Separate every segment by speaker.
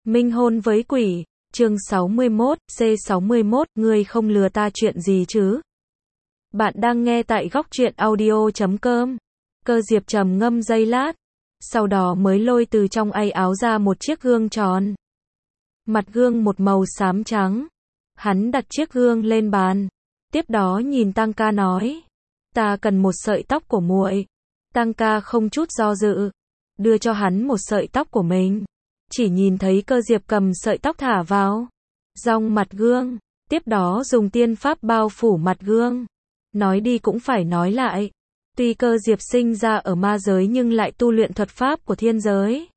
Speaker 1: Minh hôn với quỷ, chương 61, C61, ngươi không lừa ta chuyện gì chứ? Bạn đang nghe tại góc truyện audio.com. Cơ Diệp trầm ngâm giây lát, sau đó mới lôi từ trong ây áo ra một chiếc gương tròn. Mặt gương một màu xám trắng. Hắn đặt chiếc gương lên bàn, tiếp đó nhìn Tăng Ca nói, ta cần một sợi tóc của muội. Tăng Ca không chút do dự, đưa cho hắn một sợi tóc của mình. Chỉ nhìn thấy Cơ Diệp cầm sợi tóc thả vào dòng mặt gương, tiếp đó dùng tiên pháp bao phủ mặt gương. Nói đi cũng phải nói lại, tuy Cơ Diệp sinh ra ở ma giới nhưng lại tu luyện thuật pháp của thiên giới.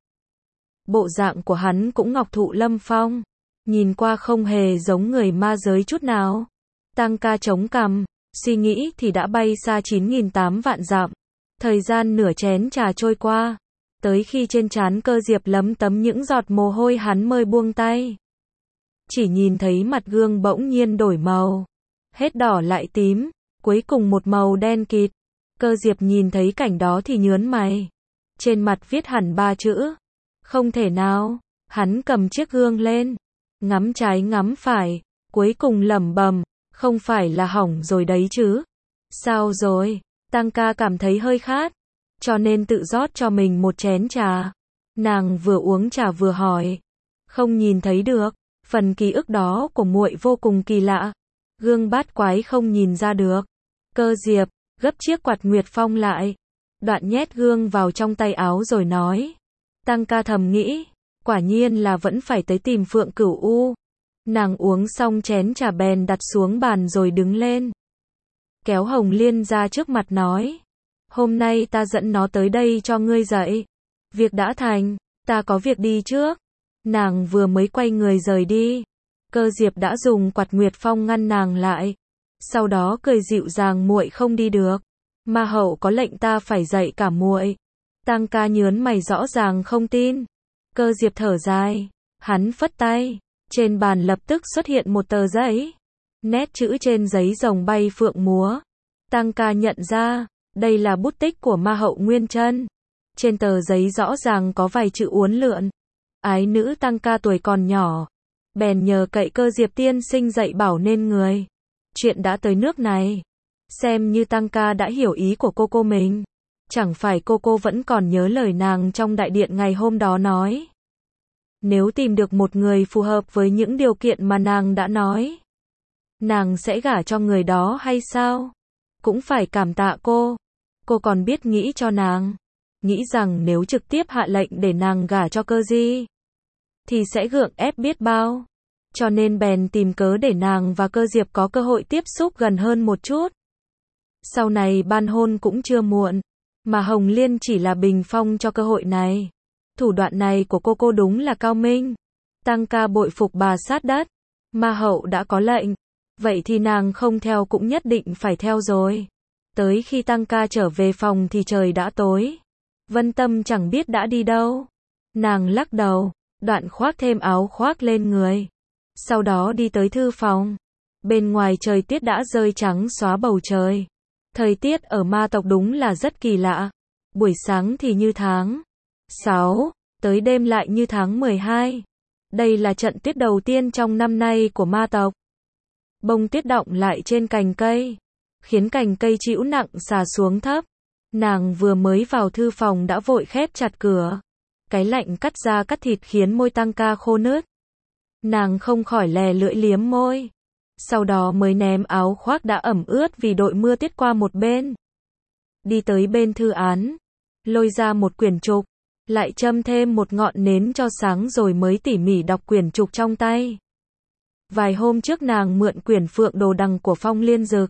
Speaker 1: Bộ dạng của hắn cũng ngọc thụ lâm phong, nhìn qua không hề giống người ma giới chút nào. Tăng Ca chống cằm, suy nghĩ thì đã bay xa 9.800 vạn dặm. Thời gian nửa chén trà trôi qua, tới khi trên trán Cơ Diệp lấm tấm những giọt mồ hôi hắn mới buông tay. Chỉ nhìn thấy mặt gương bỗng nhiên đổi màu, hết đỏ lại tím, cuối cùng một màu đen kịt. Cơ Diệp nhìn thấy cảnh đó thì nhướng mày. Trên mặt viết hẳn 3 chữ. Không thể nào. Hắn cầm chiếc gương lên, ngắm trái ngắm phải, cuối cùng lẩm bẩm, không phải là hỏng rồi đấy chứ? Sao rồi? Tăng Ca cảm thấy hơi khát, cho nên tự rót cho mình một chén trà. Nàng vừa uống trà vừa hỏi, không nhìn thấy được, phần ký ức đó của muội vô cùng kỳ lạ. Gương bát quái không nhìn ra được. Cơ Diệp gấp chiếc quạt Nguyệt Phong lại, đoạn nhét gương vào trong tay áo rồi nói. Tăng Ca thầm nghĩ, quả nhiên là vẫn phải tới tìm Phượng Cửu U. Nàng uống xong chén trà bèn đặt xuống bàn rồi đứng lên, kéo Hồng Liên ra trước mặt nói, hôm nay ta dẫn nó tới đây cho ngươi dạy. Việc đã thành, ta có việc đi trước. Nàng vừa mới quay người rời đi, Cơ Diệp đã dùng quạt Nguyệt Phong ngăn nàng lại. Sau đó cười dịu dàng, muội không đi được. Ma hậu có lệnh ta phải dạy cả muội. Tăng Ca nhướng mày rõ ràng không tin. Cơ Diệp thở dài, hắn phất tay, trên bàn lập tức xuất hiện một tờ giấy. Nét chữ trên giấy rồng bay phượng múa. Tăng Ca nhận ra, đây là bút tích của ma hậu Nguyên Chân. Trên tờ giấy rõ ràng có vài chữ uốn lượn. Ái nữ Tăng Ca tuổi còn nhỏ, bèn nhờ cậy Cơ Diệp tiên sinh dạy bảo nên người. Chuyện đã tới nước này, xem như Tăng Ca đã hiểu ý của cô mình. Chẳng phải cô vẫn còn nhớ lời nàng trong đại điện ngày hôm đó nói, nếu tìm được một người phù hợp với những điều kiện mà nàng đã nói, nàng sẽ gả cho người đó hay sao? Cũng phải cảm tạ cô. Cô còn biết nghĩ cho nàng, nghĩ rằng nếu trực tiếp hạ lệnh để nàng gả cho Cơ Di thì sẽ gượng ép biết bao. Cho nên bèn tìm cớ để nàng và Cơ Diệp có cơ hội tiếp xúc gần hơn một chút. Sau này ban hôn cũng chưa muộn, mà Hồng Liên chỉ là bình phong cho cơ hội này. Thủ đoạn này của cô đúng là cao minh. Tăng Ca bội phục bà sát đất. Ma hậu đã có lệnh, vậy thì nàng không theo cũng nhất định phải theo rồi. Tới khi Tăng Ca trở về phòng thì trời đã tối. Vân Tâm chẳng biết đã đi đâu. Nàng lắc đầu, đoạn khoác thêm áo khoác lên người. Sau đó đi tới thư phòng. Bên ngoài trời tiết đã rơi trắng xóa bầu trời. Thời tiết ở ma tộc đúng là rất kỳ lạ. Buổi sáng thì như tháng 6, tới đêm lại như tháng 12. Đây là trận tuyết đầu tiên trong năm nay của ma tộc. Bông tuyết đọng lại trên cành cây, khiến cành cây chịu nặng xà xuống thấp. Nàng vừa mới vào thư phòng đã vội khép chặt cửa. Cái lạnh cắt da cắt thịt khiến môi Tăng Ca khô nứt. Nàng không khỏi lè lưỡi liếm môi. Sau đó mới ném áo khoác đã ẩm ướt vì đội mưa tuyết qua một bên. Đi tới bên thư án, lôi ra một quyển trục, lại châm thêm một ngọn nến cho sáng rồi mới tỉ mỉ đọc quyển trục trong tay. Vài hôm trước nàng mượn quyển Phượng Đồ Đằng của Phong Liên Dực,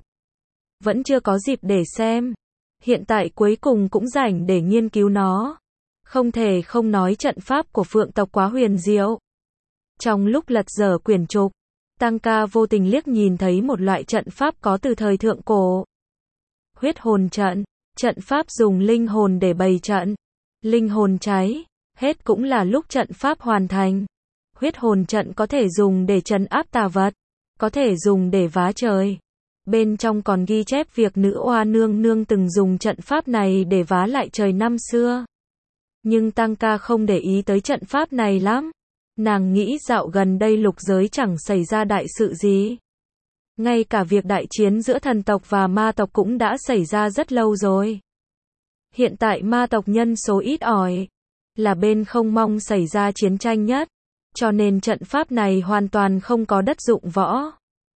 Speaker 1: vẫn chưa có dịp để xem. Hiện tại cuối cùng cũng rảnh để nghiên cứu nó. Không thể không nói trận pháp của Phượng tộc quá huyền diệu. Trong lúc lật dở quyển trục, Tăng Ca vô tình liếc nhìn thấy một loại trận pháp có từ thời thượng cổ. Huyết hồn trận, trận pháp dùng linh hồn để bày trận. Linh hồn cháy, hết cũng là lúc trận pháp hoàn thành. Huyết hồn trận có thể dùng để trấn áp tà vật, có thể dùng để vá trời. Bên trong còn ghi chép việc nữ oa nương nương từng dùng trận pháp này để vá lại trời năm xưa. Nhưng Tăng Ca không để ý tới trận pháp này lắm. Nàng nghĩ dạo gần đây lục giới chẳng xảy ra đại sự gì. Ngay cả việc đại chiến giữa thần tộc và ma tộc cũng đã xảy ra rất lâu rồi. Hiện tại ma tộc nhân số ít ỏi, là bên không mong xảy ra chiến tranh nhất, cho nên trận pháp này hoàn toàn không có đất dụng võ.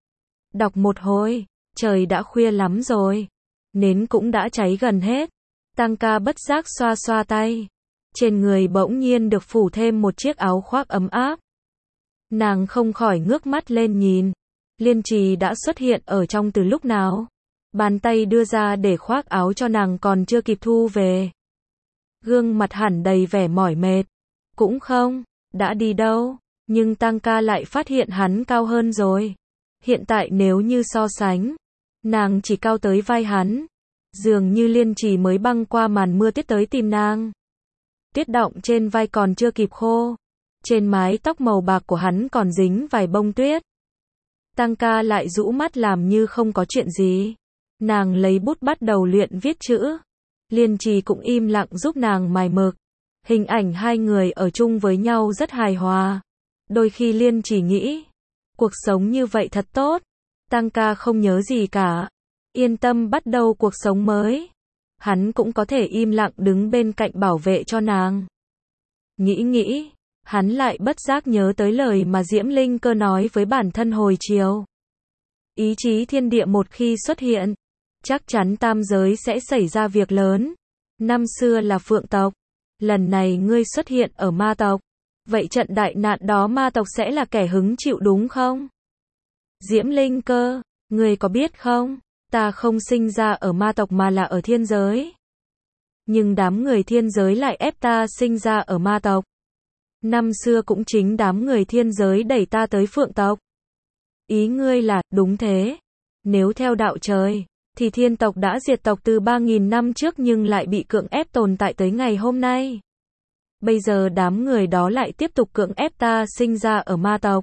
Speaker 1: Đọc một hồi, trời đã khuya lắm rồi, nến cũng đã cháy gần hết. Tăng ca bất giác xoa xoa tay, trên người bỗng nhiên được phủ thêm một chiếc áo khoác ấm áp. Nàng không khỏi ngước mắt lên nhìn, Liên Trì đã xuất hiện ở trong từ lúc nào. Bàn tay đưa ra để khoác áo cho nàng còn chưa kịp thu về. Gương mặt hẳn đầy vẻ mỏi mệt. Cũng không, đã đi đâu, nhưng Tăng ca lại phát hiện hắn cao hơn rồi. Hiện tại nếu như so sánh, nàng chỉ cao tới vai hắn. Dường như Liên Trì mới băng qua màn mưa tuyết tới tìm nàng. Tuyết đọng trên vai còn chưa kịp khô. Trên mái tóc màu bạc của hắn còn dính vài bông tuyết. Tăng ca lại rũ mắt làm như không có chuyện gì. Nàng lấy bút bắt đầu luyện viết chữ. Liên Trì cũng im lặng giúp nàng mài mực. Hình ảnh hai người ở chung với nhau rất hài hòa. Đôi khi Liên Trì nghĩ, cuộc sống như vậy thật tốt. Tăng ca không nhớ gì cả. Yên tâm bắt đầu cuộc sống mới. Hắn cũng có thể im lặng đứng bên cạnh bảo vệ cho nàng. Nghĩ, hắn lại bất giác nhớ tới lời mà Diễm Linh Cơ nói với bản thân hồi chiều. Ý chí thiên địa một khi xuất hiện, chắc chắn tam giới sẽ xảy ra việc lớn. Năm xưa là phượng tộc, lần này ngươi xuất hiện ở ma tộc. Vậy trận đại nạn đó ma tộc sẽ là kẻ hứng chịu đúng không? Diễm Linh Cơ, ngươi có biết không? Ta không sinh ra ở ma tộc mà là ở thiên giới. Nhưng đám người thiên giới lại ép ta sinh ra ở ma tộc. Năm xưa cũng chính đám người thiên giới đẩy ta tới phượng tộc. Ý ngươi là, đúng thế. Nếu theo đạo trời, thì thiên tộc đã diệt tộc từ 3.000 năm trước nhưng lại bị cưỡng ép tồn tại tới ngày hôm nay. Bây giờ đám người đó lại tiếp tục cưỡng ép ta sinh ra ở ma tộc.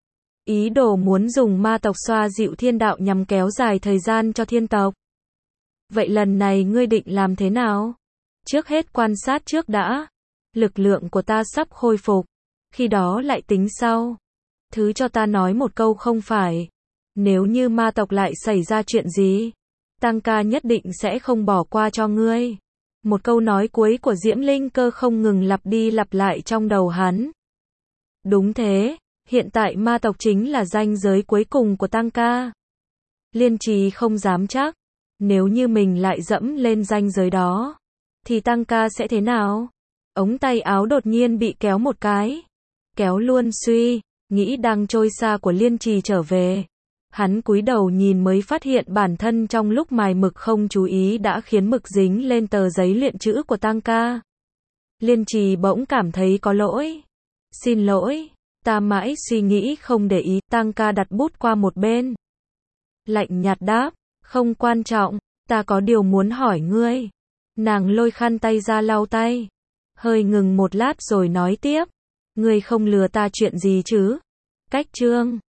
Speaker 1: Ý đồ muốn dùng ma tộc xoa dịu thiên đạo nhằm kéo dài thời gian cho thiên tộc. Vậy lần này ngươi định làm thế nào? Trước hết quan sát trước đã. Lực lượng của ta sắp khôi phục. Khi đó lại tính sau. Thứ cho ta nói một câu không phải. Nếu như ma tộc lại xảy ra chuyện gì, Tăng ca nhất định sẽ không bỏ qua cho ngươi. Một câu nói cuối của Diễm Linh Cơ không ngừng lặp đi lặp lại trong đầu hắn. Đúng thế, hiện tại ma tộc chính là ranh giới cuối cùng của Tăng ca. Liên Trì không dám chắc, nếu như mình lại dẫm lên ranh giới đó, thì Tăng ca sẽ thế nào? Ống tay áo đột nhiên bị kéo một cái. Kéo luôn suy, nghĩ đang trôi xa của Liên Trì trở về. Hắn cúi đầu nhìn mới phát hiện bản thân trong lúc mài mực không chú ý đã khiến mực dính lên tờ giấy luyện chữ của Tăng ca. Liên Trì bỗng cảm thấy có lỗi. Xin lỗi, ta mãi suy nghĩ không để ý. Tăng ca đặt bút qua một bên. Lạnh nhạt đáp, không quan trọng, ta có điều muốn hỏi ngươi. Nàng lôi khăn tay ra lau tay. Hơi ngừng một lát rồi nói tiếp. Ngươi không lừa ta chuyện gì chứ? Cách chương